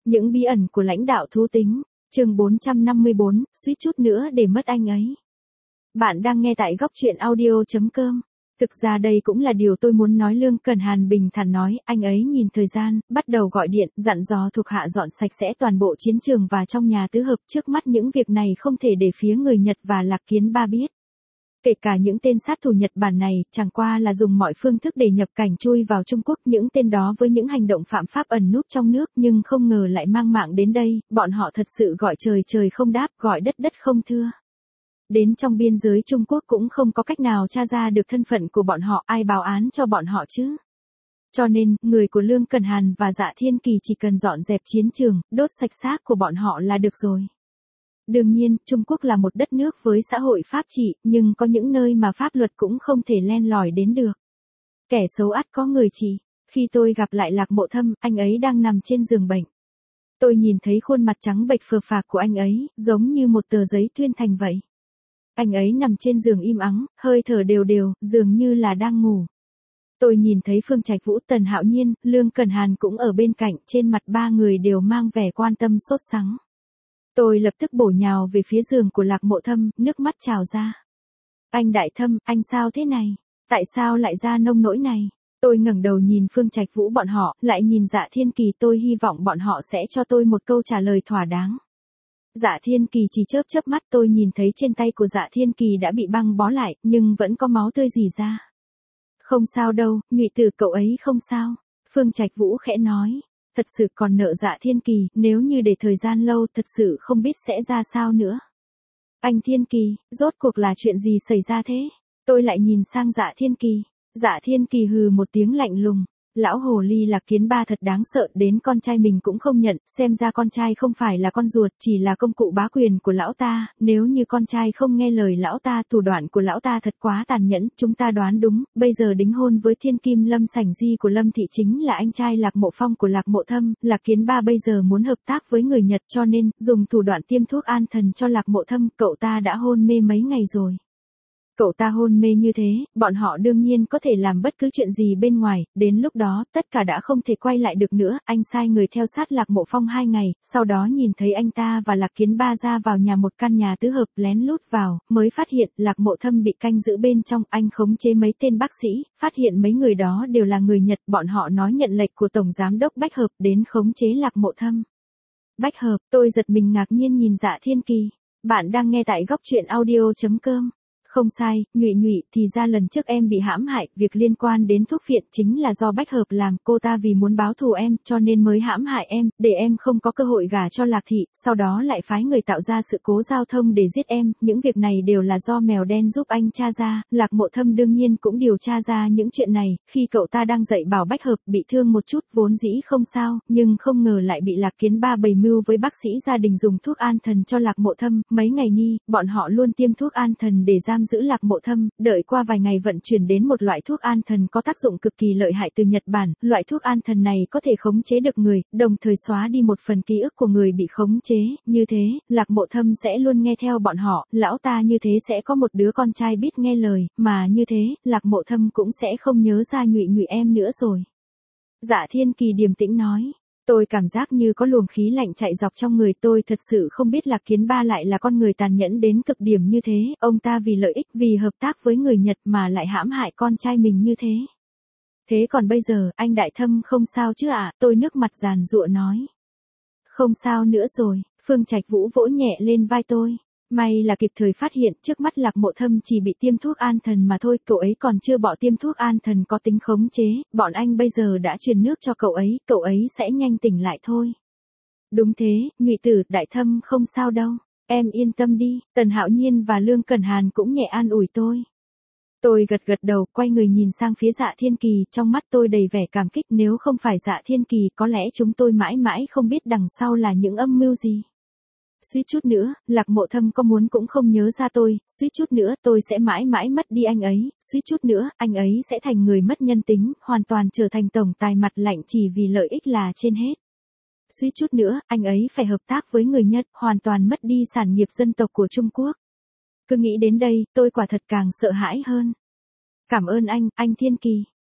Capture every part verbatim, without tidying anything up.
Những bí ẩn của lãnh đạo thú tính, chương bốn trăm năm mươi bốn, suýt chút nữa để mất anh ấy. Bạn đang nghe tại góc truyện audio chấm com. Thực ra đây cũng là điều tôi muốn nói. Lương Cẩn Hàn bình thản nói, anh ấy nhìn thời gian, bắt đầu gọi điện, dặn dò thuộc hạ dọn sạch sẽ toàn bộ chiến trường và trong nhà tứ hợp. Trước mắt những việc này không thể để phía người Nhật và Lạc Kiến Ba biết. Kể cả những tên sát thủ Nhật Bản này, chẳng qua là dùng mọi phương thức để nhập cảnh chui vào Trung Quốc. Những tên đó với những hành động phạm pháp ẩn núp trong nước nhưng không ngờ lại mang mạng đến đây, bọn họ thật sự gọi trời trời không đáp, gọi đất đất không thưa. Đến trong biên giới Trung Quốc cũng không có cách nào tra ra được thân phận của bọn họ, ai báo án cho bọn họ chứ. Cho nên, người của Lương Cẩn Hàn và Dạ Thiên Kỳ chỉ cần dọn dẹp chiến trường, đốt sạch xác của bọn họ là được rồi. Đương nhiên, Trung Quốc là một đất nước với xã hội pháp trị, nhưng có những nơi mà pháp luật cũng không thể len lỏi đến được. Kẻ xấu ắt có người chỉ. Khi tôi gặp lại Lạc Mộ Thâm, anh ấy đang nằm trên giường bệnh. Tôi nhìn thấy khuôn mặt trắng bệch phờ phạc của anh ấy, giống như một tờ giấy tuyên thành vậy. Anh ấy nằm trên giường im ắng, hơi thở đều đều, dường như là đang ngủ. Tôi nhìn thấy Phương Trạch Vũ, Tần Hạo Nhiên, Lương Cẩn Hàn cũng ở bên cạnh, trên mặt ba người đều mang vẻ quan tâm sốt sắng. Tôi lập tức bổ nhào về phía giường của Lạc Mộ Thâm, nước mắt trào ra. Anh Đại Thâm, anh sao thế này? Tại sao lại ra nông nỗi này? Tôi ngẩng đầu nhìn Phương Trạch Vũ bọn họ, lại nhìn Dạ Thiên Kỳ. Tôi hy vọng bọn họ sẽ cho tôi một câu trả lời thỏa đáng. Dạ Thiên Kỳ chỉ chớp chớp mắt. Tôi nhìn thấy trên tay của Dạ Thiên Kỳ đã bị băng bó lại, nhưng vẫn có máu tươi rỉ ra. Không sao đâu, Nhụy Tử cậu ấy không sao. Phương Trạch Vũ khẽ nói. Thật sự còn nợ Dạ Thiên Kỳ, nếu như để thời gian lâu thật sự không biết sẽ ra sao nữa. Anh Thiên Kỳ, rốt cuộc là chuyện gì xảy ra thế? Tôi lại nhìn sang Dạ Thiên Kỳ. Dạ Thiên Kỳ hừ một tiếng lạnh lùng. Lão hồ ly Lạc Kiến Ba thật đáng sợ, đến con trai mình cũng không nhận, xem ra con trai không phải là con ruột, chỉ là công cụ bá quyền của lão ta. Nếu như con trai không nghe lời lão ta, thủ đoạn của lão ta thật quá tàn nhẫn. Chúng ta đoán đúng, bây giờ đính hôn với Thiên Kim Lâm Sảnh Di của Lâm Thị chính là anh trai Lạc Mộ Phong của Lạc Mộ Thâm. Lạc Kiến Ba bây giờ muốn hợp tác với người Nhật, cho nên dùng thủ đoạn tiêm thuốc an thần cho Lạc Mộ Thâm. Cậu ta đã hôn mê mấy ngày rồi. Cậu ta hôn mê như thế, bọn họ đương nhiên có thể làm bất cứ chuyện gì bên ngoài, đến lúc đó, tất cả đã không thể quay lại được nữa. Anh sai người theo sát Lạc Mộ Phong hai ngày, sau đó nhìn thấy anh ta và Lạc Kiến Ba ra vào nhà một căn nhà tứ hợp, lén lút vào, mới phát hiện Lạc Mộ Thâm bị canh giữ bên trong. Anh khống chế mấy tên bác sĩ, phát hiện mấy người đó đều là người Nhật, bọn họ nói nhận lệnh của Tổng Giám đốc Bách Hợp đến khống chế Lạc Mộ Thâm. Bách Hợp, tôi giật mình ngạc nhiên nhìn Dạ Thiên Kỳ. Bạn đang nghe tại góc truyện audio chấm com. Không sai, Nhụy Nhụy, thì ra lần trước em bị hãm hại, việc liên quan đến thuốc phiện chính là do Bách Hợp làm, cô ta vì muốn báo thù em, cho nên mới hãm hại em, để em không có cơ hội gả cho Lạc Thị, sau đó lại phái người tạo ra sự cố giao thông để giết em, những việc này đều là do mèo đen giúp anh tra ra. Lạc Mộ Thâm đương nhiên cũng điều tra ra những chuyện này, khi cậu ta đang dạy bảo Bách Hợp bị thương một chút, vốn dĩ không sao, nhưng không ngờ lại bị Lạc Kiến Ba bày mưu với bác sĩ gia đình dùng thuốc an thần cho Lạc Mộ Thâm. Mấy ngày ni, bọn họ luôn tiêm thuốc an thần để giam giữ Lạc Mộ Thâm, đợi qua vài ngày vận chuyển đến một loại thuốc an thần có tác dụng cực kỳ lợi hại từ Nhật Bản. Loại thuốc an thần này có thể khống chế được người, đồng thời xóa đi một phần ký ức của người bị khống chế. Như thế, Lạc Mộ Thâm sẽ luôn nghe theo bọn họ, lão ta như thế sẽ có một đứa con trai biết nghe lời, mà như thế, Lạc Mộ Thâm cũng sẽ không nhớ ra Nhụy Nhụy em nữa rồi. Dạ Thiên Kỳ điềm tĩnh nói. Tôi cảm giác như có luồng khí lạnh chạy dọc trong người. Tôi thật sự không biết Lạc Kiến Ba lại là con người tàn nhẫn đến cực điểm như thế. Ông ta vì lợi ích, vì hợp tác với người Nhật mà lại hãm hại con trai mình như thế. Thế còn bây giờ, anh Đại Thâm không sao chứ ạ? Tôi nước mặt giàn giụa nói. Không sao nữa rồi. Phương Trạch Vũ vỗ nhẹ lên vai tôi. May là kịp thời phát hiện, trước mắt Lạc Mộ Thâm chỉ bị tiêm thuốc an thần mà thôi, cậu ấy còn chưa bỏ tiêm thuốc an thần có tính khống chế, bọn anh bây giờ đã truyền nước cho cậu ấy, cậu ấy sẽ nhanh tỉnh lại thôi. Đúng thế, Nhụy Tử, Đại Thâm không sao đâu, em yên tâm đi. Tần Hạo Nhiên và Lương Cẩn Hàn cũng nhẹ an ủi tôi. Tôi gật gật đầu, quay người nhìn sang phía Dạ Thiên Kỳ, trong mắt tôi đầy vẻ cảm kích. Nếu không phải Dạ Thiên Kỳ, có lẽ chúng tôi mãi mãi không biết đằng sau là những âm mưu gì. Suýt chút nữa, Lạc Mộ Thâm có muốn cũng không nhớ ra tôi, suýt chút nữa tôi sẽ mãi mãi mất đi anh ấy, suýt chút nữa anh ấy sẽ thành người mất nhân tính, hoàn toàn trở thành tổng tài mặt lạnh chỉ vì lợi ích là trên hết. Suýt chút nữa, anh ấy phải hợp tác với người Nhật, hoàn toàn mất đi sản nghiệp dân tộc của Trung Quốc. Cứ nghĩ đến đây, tôi quả thật càng sợ hãi hơn. Cảm ơn anh, anh Thiên Kỳ.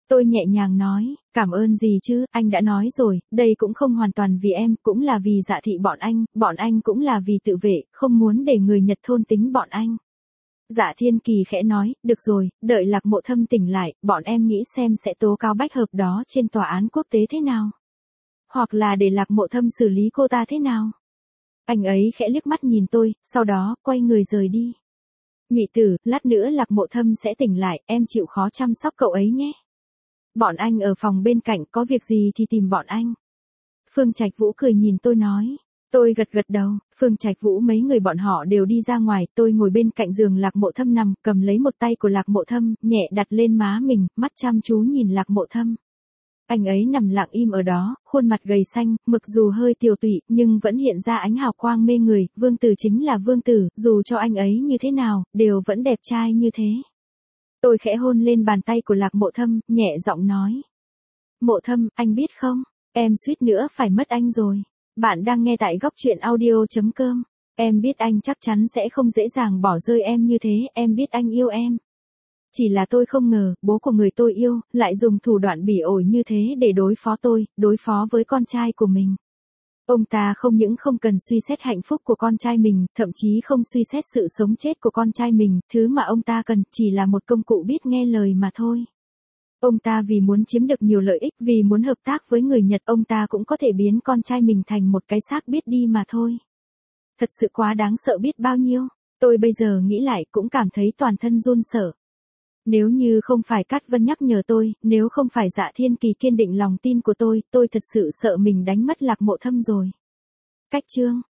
Tôi nhẹ nhàng nói, cảm ơn gì chứ, anh đã nói rồi, đây cũng không hoàn toàn vì em, cũng là vì Dạ Thị bọn anh, bọn anh cũng là vì tự vệ, không muốn để người Nhật thôn tính bọn anh. Dạ Thiên Kỳ khẽ nói, được rồi, đợi Lạc Mộ Thâm tỉnh lại, bọn em nghĩ xem sẽ tố cáo bách hợp đó trên tòa án quốc tế thế nào. Hoặc là để Lạc Mộ Thâm xử lý cô ta thế nào. Anh ấy khẽ liếc mắt nhìn tôi, sau đó, quay người rời đi. Nhụy Tử, lát nữa Lạc Mộ Thâm sẽ tỉnh lại, em chịu khó chăm sóc cậu ấy nhé. Bọn anh ở phòng bên cạnh, có việc gì thì tìm bọn anh. Phương Trạch Vũ cười nhìn tôi nói. Tôi gật gật đầu, Phương Trạch Vũ mấy người bọn họ đều đi ra ngoài, tôi ngồi bên cạnh giường Lạc Mộ Thâm nằm, cầm lấy một tay của Lạc Mộ Thâm, nhẹ đặt lên má mình, mắt chăm chú nhìn Lạc Mộ Thâm. Anh ấy nằm lặng im ở đó, khuôn mặt gầy xanh, mực dù hơi tiều tụy, nhưng vẫn hiện ra ánh hào quang mê người, Vương Tử chính là Vương Tử, dù cho anh ấy như thế nào, đều vẫn đẹp trai như thế. Tôi khẽ hôn lên bàn tay của Lạc Mộ Thâm, nhẹ giọng nói. Mộ Thâm, anh biết không, em suýt nữa phải mất anh rồi. Bạn đang nghe tại góc truyện audio chấm com. Em biết anh chắc chắn sẽ không dễ dàng bỏ rơi em như thế, em biết anh yêu em. Chỉ là tôi không ngờ, bố của người tôi yêu, lại dùng thủ đoạn bỉ ổi như thế để đối phó tôi, đối phó với con trai của mình. Ông ta không những không cần suy xét hạnh phúc của con trai mình, thậm chí không suy xét sự sống chết của con trai mình, thứ mà ông ta cần chỉ là một công cụ biết nghe lời mà thôi. Ông ta vì muốn chiếm được nhiều lợi ích, vì muốn hợp tác với người Nhật, ông ta cũng có thể biến con trai mình thành một cái xác biết đi mà thôi. Thật sự quá đáng sợ biết bao nhiêu, tôi bây giờ nghĩ lại cũng cảm thấy toàn thân run sợ. Nếu như không phải Cát Vân nhắc nhở tôi, nếu không phải Dạ Thiên Kỳ kiên định lòng tin của tôi, tôi thật sự sợ mình đánh mất Lạc Mộ Thâm rồi. Cách chương